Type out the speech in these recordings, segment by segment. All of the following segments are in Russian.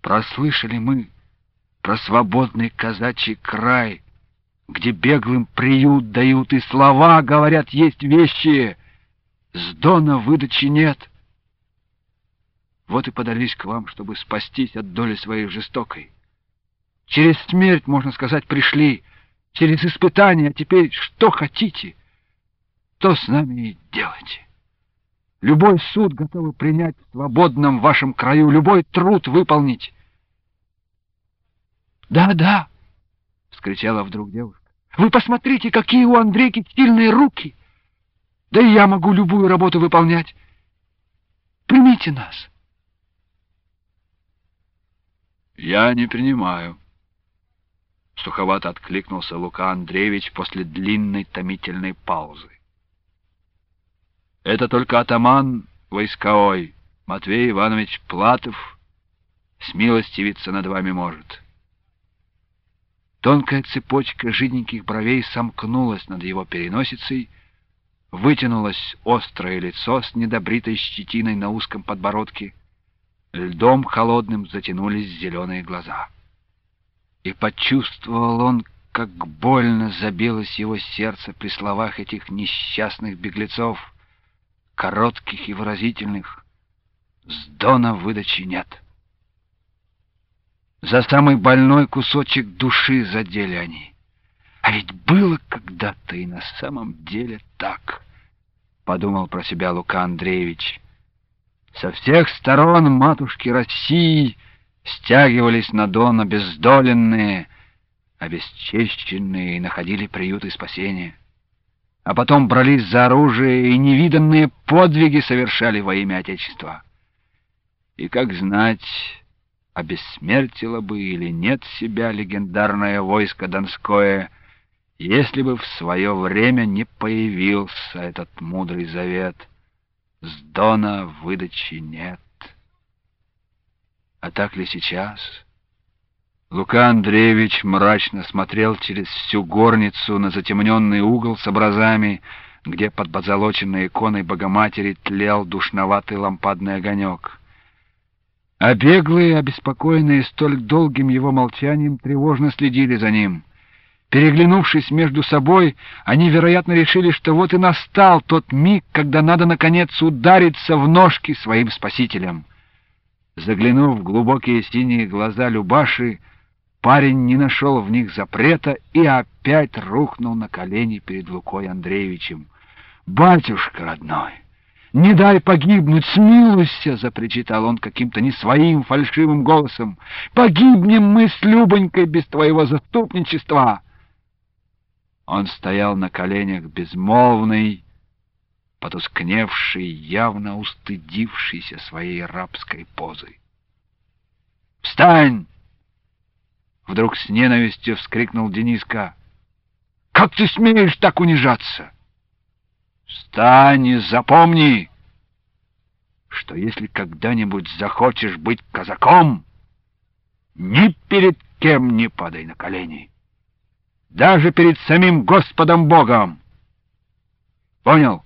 Прослышали мы про свободный казачий край, где беглым приют дают, и слова, говорят, есть вещи. С Дона выдачи нет. Вот и подались к вам, чтобы спастись от доли своей жестокой. Через смерть, можно сказать, пришли, через испытания, а теперь что хотите, то с нами и делайте. Любой суд готовы принять в свободном вашем краю, любой труд выполнить. «Да, да!» — вскричала вдруг девушка. «Вы посмотрите, какие у Андрейки сильные руки! Да и я могу любую работу выполнять. Примите нас!» «Я не принимаю», — суховато откликнулся Лука Андреевич после длинной томительной паузы. «Это только атаман войсковой Матвей Иванович Платов смилостивиться над вами может». Тонкая цепочка жиденьких бровей сомкнулась над его переносицей, вытянулось острое лицо с недобритой щетиной на узком подбородке, льдом холодным затянулись зеленые глаза. И почувствовал он, как больно забилось его сердце при словах этих несчастных беглецов, коротких и выразительных: «С Дона выдачи нет». За самый больной кусочек души задели они. А ведь было когда-то и на самом деле так, подумал про себя Лука Андреевич. Со всех сторон матушки России стягивались на Дон обездоленные, обесчещенные и находили приют и спасение. А потом брались за оружие и невиданные подвиги совершали во имя Отечества. И как знать, обессмертило бы или нет себя легендарное войско Донское, если бы в свое время не появился этот мудрый завет: «С Дона выдачи нет». А так ли сейчас? Лука Андреевич мрачно смотрел через всю горницу на затемненный угол с образами, где под позолоченной иконой Богоматери тлел душноватый лампадный огонек. А беглые, обеспокоенные столь долгим его молчанием, тревожно следили за ним. Переглянувшись между собой, они, вероятно, решили, что вот и настал тот миг, когда надо, наконец, удариться в ножки своим спасителям. Заглянув в глубокие синие глаза Любаши, парень не нашел в них запрета и опять рухнул на колени перед Лукой Андреевичем. «Батюшка родной! Не дай погибнуть, смилуйся!» — запричитал он каким-то не своим фальшивым голосом. «Погибнем мы с Любонькой без твоего заступничества!» Он стоял на коленях безмолвный, потускневший, явно устыдившийся своей рабской позы. «Встань!» — вдруг с ненавистью вскрикнул Дениска. «Как ты смеешь так унижаться? Встань и запомни, что если когда-нибудь захочешь быть казаком, ни перед кем не падай на колени, даже перед самим Господом Богом. Понял?»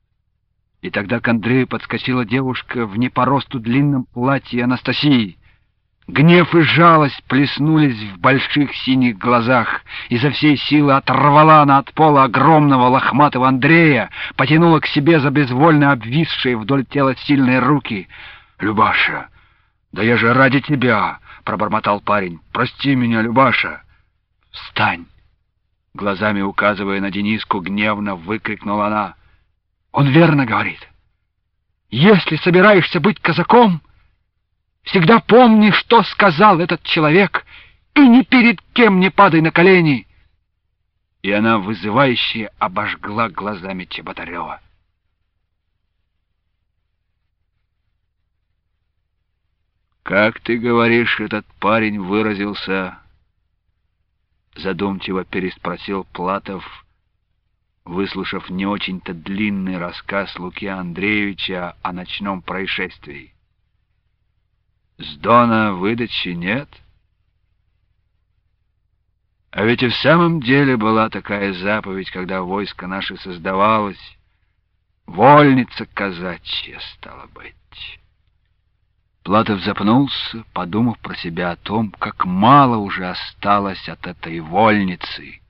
И тогда к Андрею подскочила девушка в не по росту длинном платье Анастасии. Гнев и жалость плеснулись в больших синих глазах. Изо всей силы оторвала она от пола огромного лохматого Андрея, потянула к себе за безвольно обвисшие вдоль тела сильные руки. «Любаша, да я же ради тебя!» — пробормотал парень. «Прости меня, Любаша!» «Встань!» — глазами указывая на Дениску, гневно выкрикнула она. «Он верно говорит. Если собираешься быть казаком, всегда помни, что сказал этот человек, и ни перед кем не падай на колени!» И она вызывающе обожгла глазами Чеботарева. «Как ты говоришь, этот парень выразился?» — задумчиво переспросил Платов, выслушав не очень-то длинный рассказ Луки Андреевича о ночном происшествии. «С Дона выдачи нет? А ведь и в самом деле была такая заповедь, когда войско наше создавалось, вольница казачья, стало быть. Платов запнулся, подумав про себя о том, как мало уже осталось от этой вольницы.